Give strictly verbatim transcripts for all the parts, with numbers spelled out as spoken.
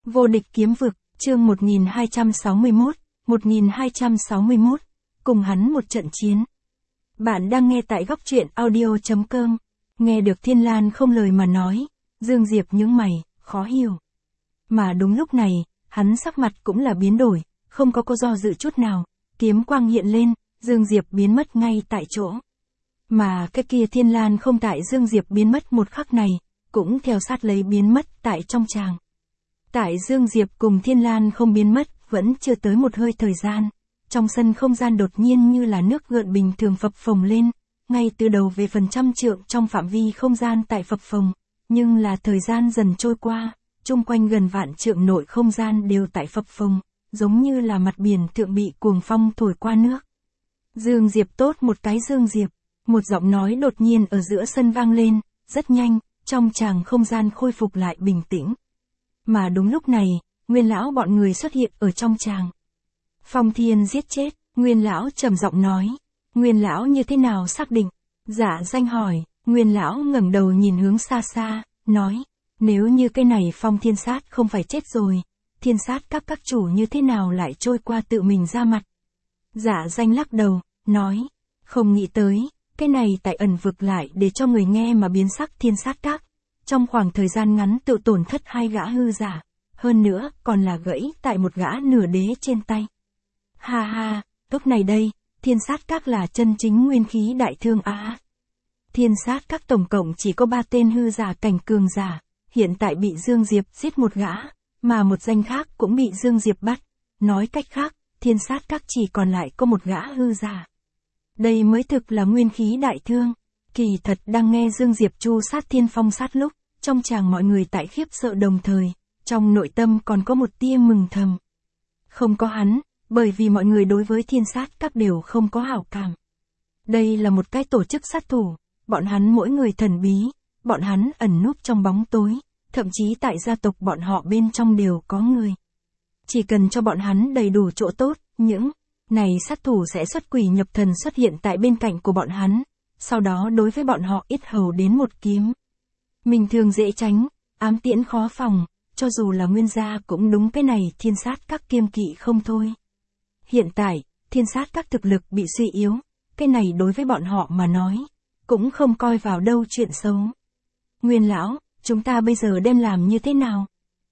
Vô địch kiếm vực, chương một nghìn hai trăm sáu mươi mốt, một nghìn hai trăm sáu mươi mốt, cùng hắn một trận chiến. Bạn đang nghe tại góc truyện audio chấm com, nghe được Thiên Lan không lời mà nói, Dương Diệp nhướng mày, khó hiểu. Mà đúng lúc này, hắn sắc mặt cũng là biến đổi, không có có do dự chút nào, kiếm quang hiện lên, Dương Diệp biến mất ngay tại chỗ. Mà cái kia Thiên Lan không tại Dương Diệp biến mất một khắc này, cũng theo sát lấy biến mất tại trong tràng. Tại Dương Diệp cùng Thiên Lan không biến mất, vẫn chưa tới một hơi thời gian. Trong sân không gian đột nhiên như là nước gợn bình thường phập phồng lên, ngay từ đầu về phần trăm trượng trong phạm vi không gian tại phập phồng, nhưng là thời gian dần trôi qua, chung quanh gần vạn trượng nội không gian đều tại phập phồng, giống như là mặt biển thượng bị cuồng phong thổi qua nước. Dương Diệp tốt một cái Dương Diệp, một giọng nói đột nhiên ở giữa sân vang lên, rất nhanh, trong tràng không gian khôi phục lại bình tĩnh. Mà đúng lúc này, Nguyên lão bọn người xuất hiện ở trong tràng. Phong Thiên giết chết, Nguyên lão trầm giọng nói. Nguyên lão như thế nào xác định? Dạ Danh hỏi. Nguyên lão ngẩng đầu nhìn hướng xa xa, nói, nếu như cái này Phong Thiên sát không phải chết rồi, Thiên sát các các chủ như thế nào lại trôi qua tự mình ra mặt? Dạ Danh lắc đầu, nói, không nghĩ tới, cái này tại ẩn vực lại để cho người nghe mà biến sắc Thiên sát các. Trong khoảng thời gian ngắn tự tổn thất hai gã hư giả, hơn nữa còn là gãy tại một gã nửa đế trên tay. Ha ha, lúc này đây, Thiên sát các là chân chính nguyên khí đại thương á. Thiên sát các tổng cộng chỉ có ba tên hư giả cảnh cường giả, hiện tại bị Dương Diệp giết một gã, mà một danh khác cũng bị Dương Diệp bắt. Nói cách khác, Thiên sát các chỉ còn lại có một gã hư giả. Đây mới thực là nguyên khí đại thương. Kỳ thật đang nghe Dương Diệp chu sát Thiên Phong sát lúc, trong tràng mọi người tại khiếp sợ đồng thời, trong nội tâm còn có một tia mừng thầm. Không có hắn, bởi vì mọi người đối với Thiên sát các đều không có hảo cảm. Đây là một cái tổ chức sát thủ, bọn hắn mỗi người thần bí, bọn hắn ẩn núp trong bóng tối, thậm chí tại gia tộc bọn họ bên trong đều có người. Chỉ cần cho bọn hắn đầy đủ chỗ tốt, những này sát thủ sẽ xuất quỷ nhập thần xuất hiện tại bên cạnh của bọn hắn, sau đó đối với bọn họ ít hầu đến một kiếm. Mình thường dễ tránh, ám tiễn khó phòng, cho dù là Nguyên gia cũng đúng cái này Thiên sát các kiêng kỵ không thôi. Hiện tại, Thiên sát các thực lực bị suy yếu, cái này đối với bọn họ mà nói, cũng không coi vào đâu chuyện xấu. Nguyên lão, chúng ta bây giờ đem làm như thế nào?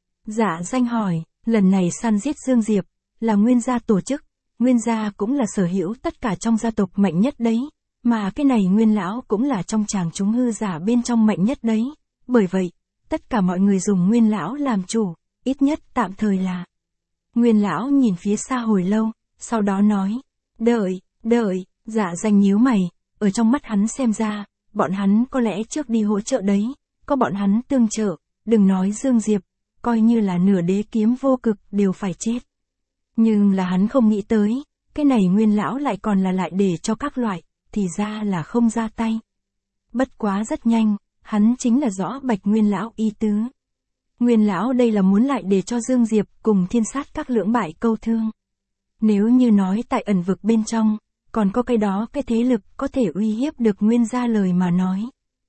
Dạ Danh hỏi, lần này săn giết Dương Diệp, là Nguyên gia tổ chức, Nguyên gia cũng là sở hữu tất cả trong gia tộc mạnh nhất đấy. Mà cái này Nguyên lão cũng là trong chàng chúng hư giả bên trong mạnh nhất đấy. Bởi vậy, tất cả mọi người dùng Nguyên lão làm chủ, ít nhất tạm thời là. Nguyên lão nhìn phía xa hồi lâu, sau đó nói, đợi, đợi, Dạ Danh nhíu mày, ở trong mắt hắn xem ra, bọn hắn có lẽ trước đi hỗ trợ đấy, có bọn hắn tương trợ, đừng nói Dương Diệp, coi như là nửa đế kiếm vô cực đều phải chết. Nhưng là hắn không nghĩ tới, cái này Nguyên lão lại còn là lại để cho các loại, thì ra là không ra tay. Bất quá rất nhanh, hắn chính là rõ Bạch Nguyên lão ý tứ. Nguyên lão đây là muốn lại để cho Dương Diệp cùng Thiên sát các lưỡng bại câu thương. Nếu như nói tại ẩn vực bên trong, còn có cái đó cái thế lực có thể uy hiếp được Nguyên gia lời mà nói.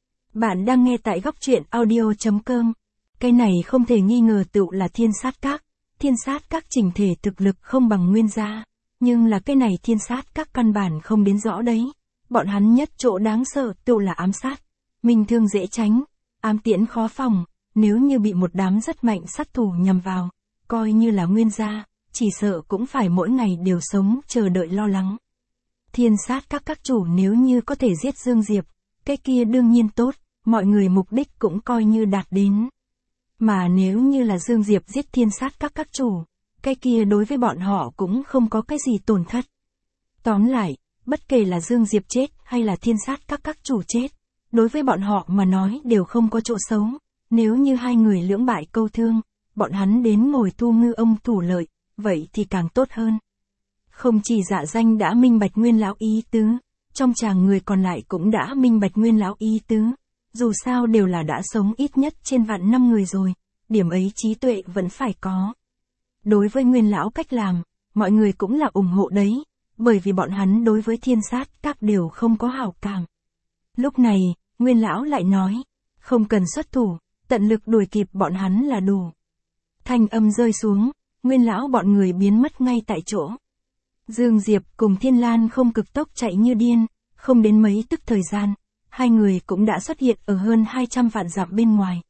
Bạn đang nghe tại góc truyện audio chấm com. Cái này không thể nghi ngờ tựu là Thiên sát các. Thiên sát các chỉnh thể thực lực không bằng Nguyên gia, nhưng là cái này Thiên sát các căn bản không đến rõ đấy. Bọn hắn nhất chỗ đáng sợ tựu là ám sát. Mình thương dễ tránh, ám tiễn khó phòng, nếu như bị một đám rất mạnh sát thủ nhằm vào, coi như là Nguyên gia, chỉ sợ cũng phải mỗi ngày đều sống chờ đợi lo lắng. Thiên sát các các chủ nếu như có thể giết Dương Diệp, cái kia đương nhiên tốt, mọi người mục đích cũng coi như đạt đến. Mà nếu như là Dương Diệp giết Thiên sát các các chủ, cái kia đối với bọn họ cũng không có cái gì tổn thất. Tóm lại, bất kể là Dương Diệp chết hay là Thiên sát các các chủ chết, đối với bọn họ mà nói đều không có chỗ xấu. Nếu như hai người lưỡng bại câu thương, bọn hắn đến ngồi thu ngư ông thủ lợi, vậy thì càng tốt hơn. Không chỉ Dạ Danh đã minh bạch Nguyên lão ý tứ, trong chàng người còn lại cũng đã minh bạch Nguyên lão ý tứ. Dù sao đều là đã sống ít nhất trên vạn năm người rồi, điểm ấy trí tuệ vẫn phải có. Đối với Nguyên lão cách làm, mọi người cũng là ủng hộ đấy, bởi vì bọn hắn đối với Thiên sát các đều không có hảo cảm. Lúc này, Nguyên lão lại nói, không cần xuất thủ, tận lực đuổi kịp bọn hắn là đủ. Thanh âm rơi xuống, Nguyên lão bọn người biến mất ngay tại chỗ. Dương Diệp cùng Thiên Lan không cực tốc chạy như điên, không đến mấy tức thời gian, hai người cũng đã xuất hiện ở hơn hai trăm vạn dặm bên ngoài.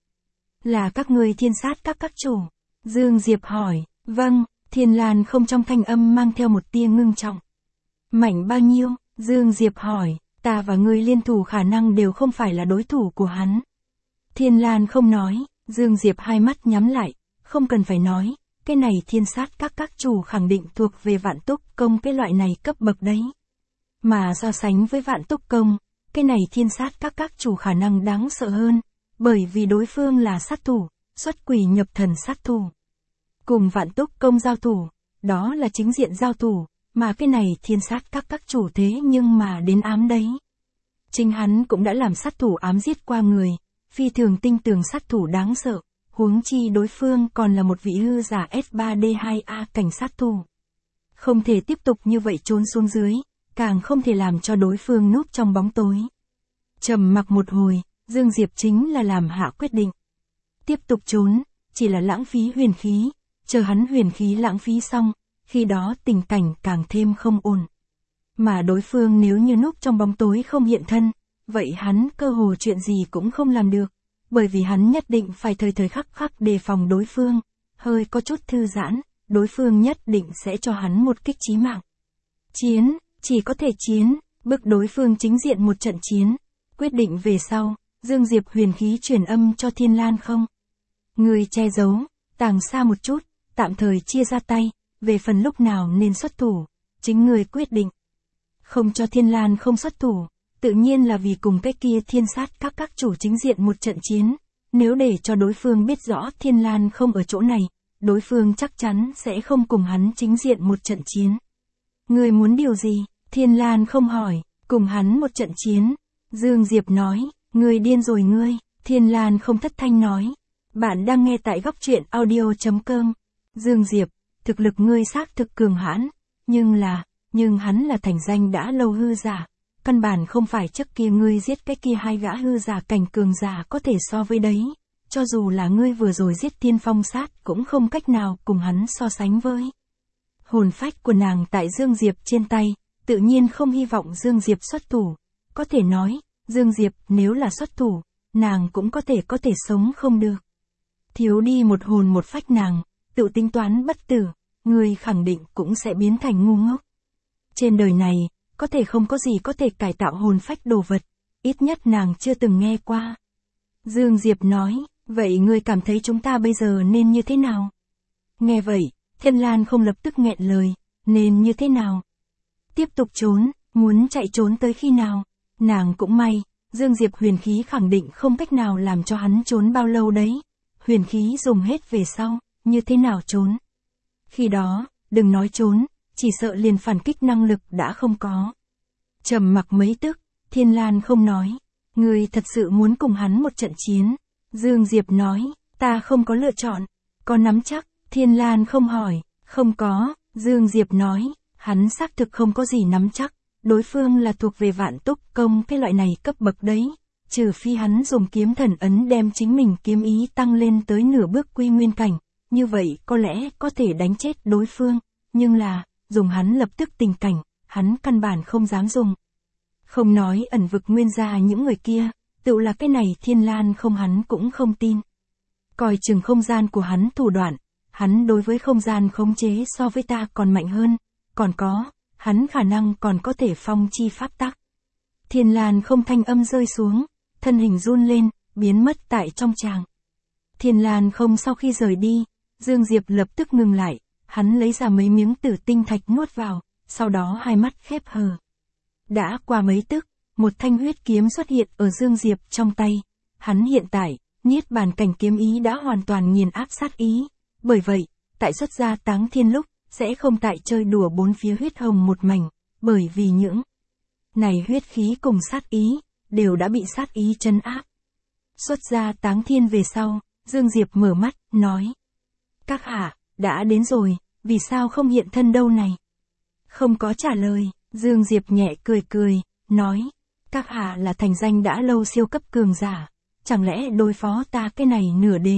Là các ngươi thiên sát các các chủ? Dương Diệp hỏi. Vâng, Thiên Lan không trong thanh âm mang theo một tia ngưng trọng. Mảnh bao nhiêu? Dương Diệp hỏi. Ta và ngươi liên thủ khả năng đều không phải là đối thủ của hắn. Thiên Lan không nói, Dương Diệp hai mắt nhắm lại, không cần phải nói, cái này thiên sát các các chủ khẳng định thuộc về vạn túc công cái loại này cấp bậc đấy. Mà so sánh với vạn túc công, cái này thiên sát các các chủ khả năng đáng sợ hơn, bởi vì đối phương là sát thủ, xuất quỷ nhập thần sát thủ. Cùng vạn túc công giao thủ, đó là chính diện giao thủ, mà cái này thiên sát các các chủ thế nhưng mà đến ám đấy. Chính hắn cũng đã làm sát thủ ám giết qua người, phi thường tinh tường sát thủ đáng sợ, huống chi đối phương còn là một vị hư giả S ba D hai A cảnh sát thủ. Không thể tiếp tục như vậy trốn xuống dưới, càng không thể làm cho đối phương núp trong bóng tối. Trầm mặc một hồi, Dương Diệp chính là làm hạ quyết định. Tiếp tục trốn, chỉ là lãng phí huyền khí, chờ hắn huyền khí lãng phí xong, khi đó tình cảnh càng thêm không ổn. Mà đối phương nếu như núp trong bóng tối không hiện thân, vậy hắn cơ hồ chuyện gì cũng không làm được, bởi vì hắn nhất định phải thời thời khắc khắc đề phòng đối phương, hơi có chút thư giãn, đối phương nhất định sẽ cho hắn một kích chí mạng. Chiến, chỉ có thể chiến, bức đối phương chính diện một trận chiến, quyết định về sau, Dương Diệp huyền khí truyền âm cho Thiên Lan không. Người che giấu, tàng xa một chút, tạm thời chia ra tay, về phần lúc nào nên xuất thủ, chính người quyết định. Không cho Thiên Lan không xuất thủ, tự nhiên là vì cùng cái kia thiên sát các các chủ chính diện một trận chiến, nếu để cho đối phương biết rõ Thiên Lan không ở chỗ này, đối phương chắc chắn sẽ không cùng hắn chính diện một trận chiến. Người muốn điều gì? Thiên Lan không hỏi, cùng hắn một trận chiến. Dương Diệp nói, người điên rồi ngươi. Thiên Lan không thất thanh nói, bạn đang nghe tại góc truyện audio chấm com. Dương Diệp, thực lực ngươi xác thực cường hãn, nhưng là, nhưng hắn là thành danh đã lâu hư giả, căn bản không phải trước kia ngươi giết cái kia hai gã hư giả cảnh cường giả có thể so với đấy, cho dù là ngươi vừa rồi giết Thiên Phong Sát cũng không cách nào cùng hắn so sánh với. Hồn phách của nàng tại Dương Diệp trên tay, tự nhiên không hy vọng Dương Diệp xuất thủ, có thể nói, Dương Diệp nếu là xuất thủ, nàng cũng có thể có thể sống không được. Thiếu đi một hồn một phách nàng, tự tính toán bất tử, người khẳng định cũng sẽ biến thành ngu ngốc. Trên đời này, có thể không có gì có thể cải tạo hồn phách đồ vật, ít nhất nàng chưa từng nghe qua. Dương Diệp nói, vậy ngươi cảm thấy chúng ta bây giờ nên như thế nào? Nghe vậy, Thiên Lan không lập tức nghẹn lời, nên như thế nào? Tiếp tục trốn, muốn chạy trốn tới khi nào? Nàng cũng may, Dương Diệp huyền khí khẳng định không cách nào làm cho hắn trốn bao lâu đấy. Huyền khí dùng hết về sau, như thế nào trốn? Khi đó, đừng nói trốn, chỉ sợ liền phản kích năng lực đã không có. Trầm mặc mấy tức, Thiên Lan không nói, người thật sự muốn cùng hắn một trận chiến. Dương Diệp nói, ta không có lựa chọn, có nắm chắc. Thiên Lan không hỏi, không có. Dương Diệp nói, hắn xác thực không có gì nắm chắc, đối phương là thuộc về vạn túc công cái loại này cấp bậc đấy, trừ phi hắn dùng kiếm thần ấn đem chính mình kiếm ý tăng lên tới nửa bước quy nguyên cảnh, như vậy có lẽ có thể đánh chết đối phương, nhưng là, dùng hắn lập tức tình cảnh, hắn căn bản không dám dùng. Không nói ẩn vực nguyên gia những người kia, tự là cái này Thiên Lan không hắn cũng không tin. Coi chừng không gian của hắn thủ đoạn, hắn đối với không gian khống chế so với ta còn mạnh hơn, còn có, hắn khả năng còn có thể phong chi pháp tắc. Thiên Lan không thanh âm rơi xuống, thân hình run lên, biến mất tại trong tràng. Thiên Lan không sau khi rời đi, Dương Diệp lập tức ngừng lại, hắn lấy ra mấy miếng tử tinh thạch nuốt vào, sau đó hai mắt khép hờ. Đã qua mấy tức, một thanh huyết kiếm xuất hiện ở Dương Diệp trong tay, hắn hiện tại, niết bàn cảnh kiếm ý đã hoàn toàn nghiền áp sát ý, bởi vậy, tại xuất ra táng thiên lúc, sẽ không tại chơi đùa bốn phía huyết hồng một mảnh, bởi vì những này huyết khí cùng sát ý, đều đã bị sát ý trấn áp. Xuất ra táng thiên về sau, Dương Diệp mở mắt, nói. Các hạ, đã đến rồi, vì sao không hiện thân đâu này? Không có trả lời, Dương Diệp nhẹ cười cười, nói. Các hạ là thành danh đã lâu siêu cấp cường giả, chẳng lẽ đối phó ta cái này nửa đế,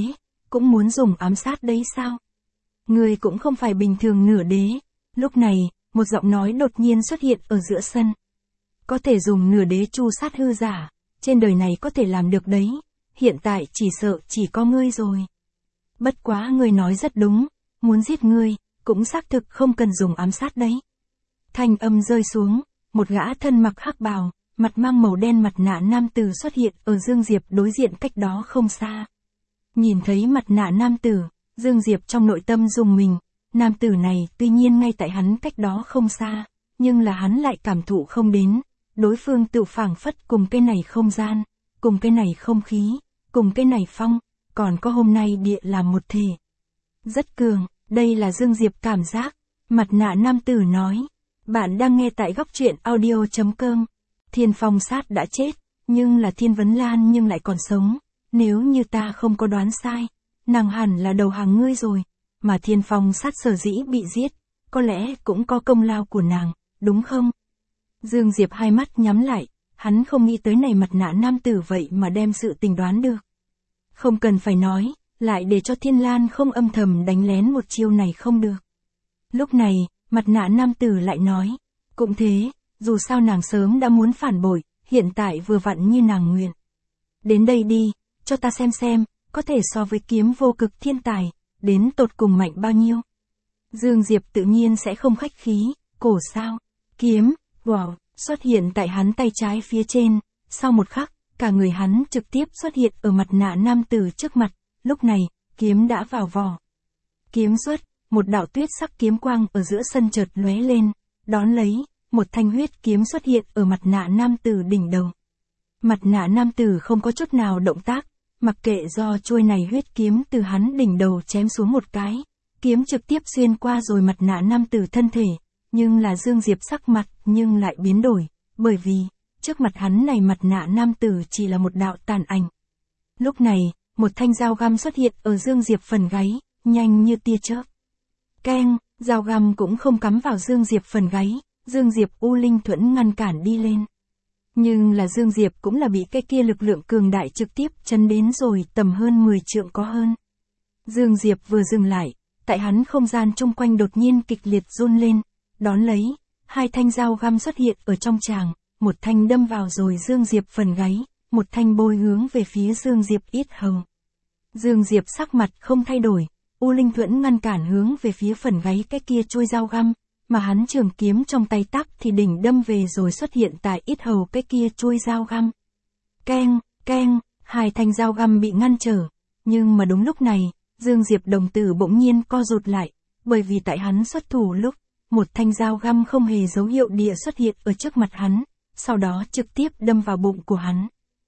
cũng muốn dùng ám sát đấy sao? Ngươi cũng không phải bình thường nửa đế. Lúc này, một giọng nói đột nhiên xuất hiện ở giữa sân. Có thể dùng nửa đế tru sát hư giả, trên đời này có thể làm được đấy, hiện tại chỉ sợ chỉ có ngươi rồi. Bất quá ngươi nói rất đúng, muốn giết ngươi, cũng xác thực không cần dùng ám sát đấy. Thanh âm rơi xuống, một gã thân mặc hắc bào, mặt mang màu đen mặt nạ nam tử xuất hiện ở Dương Diệp đối diện cách đó không xa. Nhìn thấy mặt nạ nam tử, Dương Diệp trong nội tâm rùng mình, nam tử này tuy nhiên ngay tại hắn cách đó không xa, nhưng là hắn lại cảm thụ không đến, đối phương tự phảng phất cùng cái này không gian, cùng cái này không khí, cùng cái này phong, còn có hôm nay địa làm một thể. Rất cường, đây là Dương Diệp cảm giác, mặt nạ nam tử nói, bạn đang nghe tại góc truyện audio chấm com. Thiên Phong Sát đã chết, nhưng là Thiên Vấn Lan nhưng lại còn sống, nếu như ta không có đoán sai, nàng hẳn là đầu hàng ngươi rồi, mà Thiên Phong Sát sở dĩ bị giết, có lẽ cũng có công lao của nàng, đúng không? Dương Diệp hai mắt nhắm lại, hắn không nghĩ tới này mặt nạ nam tử vậy mà đem sự tình đoán được. Không cần phải nói, lại để cho Thiên Lan không âm thầm đánh lén một chiêu này không được. Lúc này, mặt nạ nam tử lại nói, cũng thế, dù sao nàng sớm đã muốn phản bội, hiện tại vừa vặn như nàng nguyện. Đến đây đi, cho ta xem xem, có thể so với kiếm vô cực thiên tài, đến tột cùng mạnh bao nhiêu. Dương Diệp tự nhiên sẽ không khách khí, cổ sao, kiếm, wow, xuất hiện tại hắn tay trái phía trên, sau một khắc, cả người hắn trực tiếp xuất hiện ở mặt nạ nam tử trước mặt, lúc này, kiếm đã vào vỏ. Kiếm xuất, một đạo tuyết sắc kiếm quang ở giữa sân chợt lóe lên, đón lấy, một thanh huyết kiếm xuất hiện ở mặt nạ nam tử đỉnh đầu. Mặt nạ nam tử không có chút nào động tác, mặc kệ do chuôi này huyết kiếm từ hắn đỉnh đầu chém xuống một cái, kiếm trực tiếp xuyên qua rồi mặt nạ nam tử thân thể, nhưng là Dương Diệp sắc mặt nhưng lại biến đổi, bởi vì, trước mặt hắn này mặt nạ nam tử chỉ là một đạo tàn ảnh. Lúc này, một thanh dao găm xuất hiện ở Dương Diệp phần gáy, nhanh như tia chớp. Keng, dao găm cũng không cắm vào Dương Diệp phần gáy, Dương Diệp U Linh Thuẫn ngăn cản đi lên. Nhưng là Dương Diệp cũng là bị cái kia lực lượng cường đại trực tiếp chấn đến rồi tầm hơn mười trượng có hơn. Dương Diệp vừa dừng lại, tại hắn không gian chung quanh đột nhiên kịch liệt run lên, đón lấy, hai thanh dao găm xuất hiện ở trong tràng, một thanh đâm vào rồi Dương Diệp phần gáy, một thanh bôi hướng về phía Dương Diệp yết hầu. Dương Diệp sắc mặt không thay đổi, U Linh Thuẫn ngăn cản hướng về phía phần gáy cái kia trôi dao găm, mà hắn trường kiếm trong tay tắc thì đỉnh đâm về rồi xuất hiện tại yết hầu cái kia trôi dao găm. Keng, keng, hai thanh dao găm bị ngăn trở, nhưng mà đúng lúc này, Dương Diệp đồng tử bỗng nhiên co rụt lại, bởi vì tại hắn xuất thủ lúc, một thanh dao găm không hề dấu hiệu địa xuất hiện ở trước mặt hắn, sau đó trực tiếp đâm vào bụng của hắn.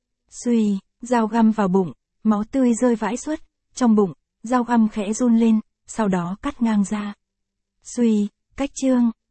Xuy, dao găm vào bụng, máu tươi rơi vãi xuất, trong bụng, dao găm khẽ run lên, sau đó cắt ngang ra. Xuy, cách chương.